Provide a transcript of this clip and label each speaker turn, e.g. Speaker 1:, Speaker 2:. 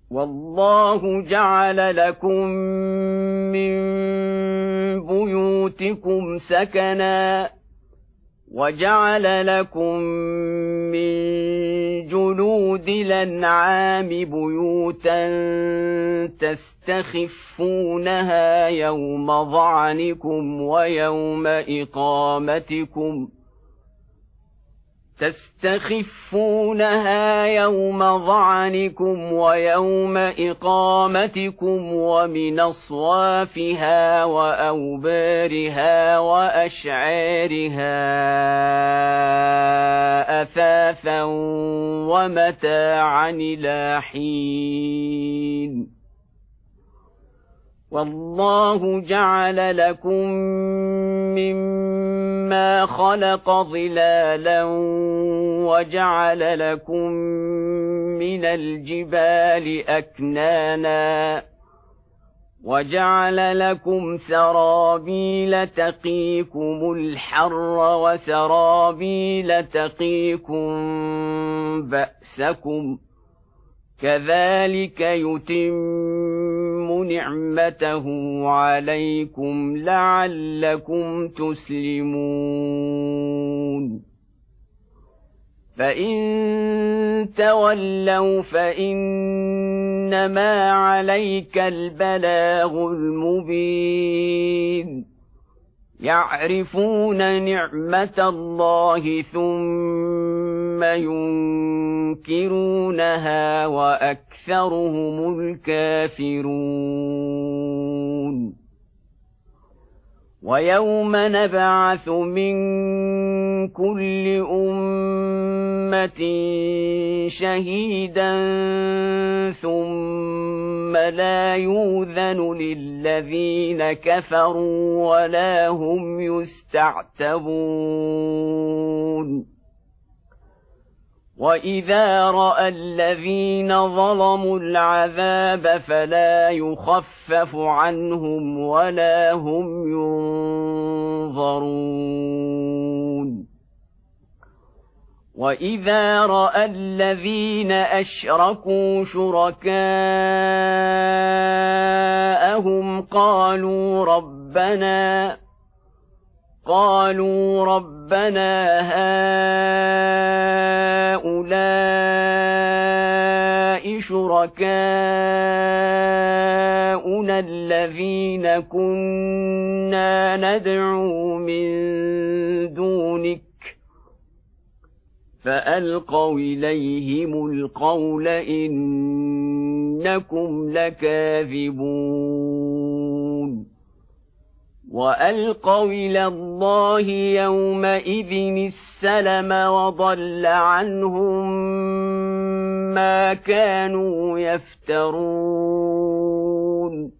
Speaker 1: والله جعل لكم من بيوتكم سكنا وجعل لكم من جلود الأنعام بيوتا تستخفونها يوم ظعنكم ويوم إقامتكم ومن أصوافها وأوبارها وأشعارها أثاثا ومتاعا إلى حين والله جعل لكم مما خلق ظلالا وجعل لكم من الجبال أكنانا وجعل لكم سرابيل تقيكم الحر وسرابيل تقيكم بأسكم كذلك يتم نعمته عليكم لعلكم تسلمون فإن تولوا فإنما عليك البلاغ المبين يعرفون نعمة الله ثم ينكرونها وأكثرهم الكافرون ويوم نبعث من كل أمة شهيدا ثم لا يؤذن للذين كفروا ولا هم يستعتبون وإذا رأى الذين ظلموا العذاب فلا يخفف عنهم ولا هم ينظرون وإذا رأى الذين أشركوا شركاءهم قالوا ربنا هؤلاء شركاؤنا الذين كنا ندعو من دونك فألقوا إليهم القول إنكم لكاذبون وألقوا إلى الله يومئذ السلم وضل عنهم ما كانوا يفترون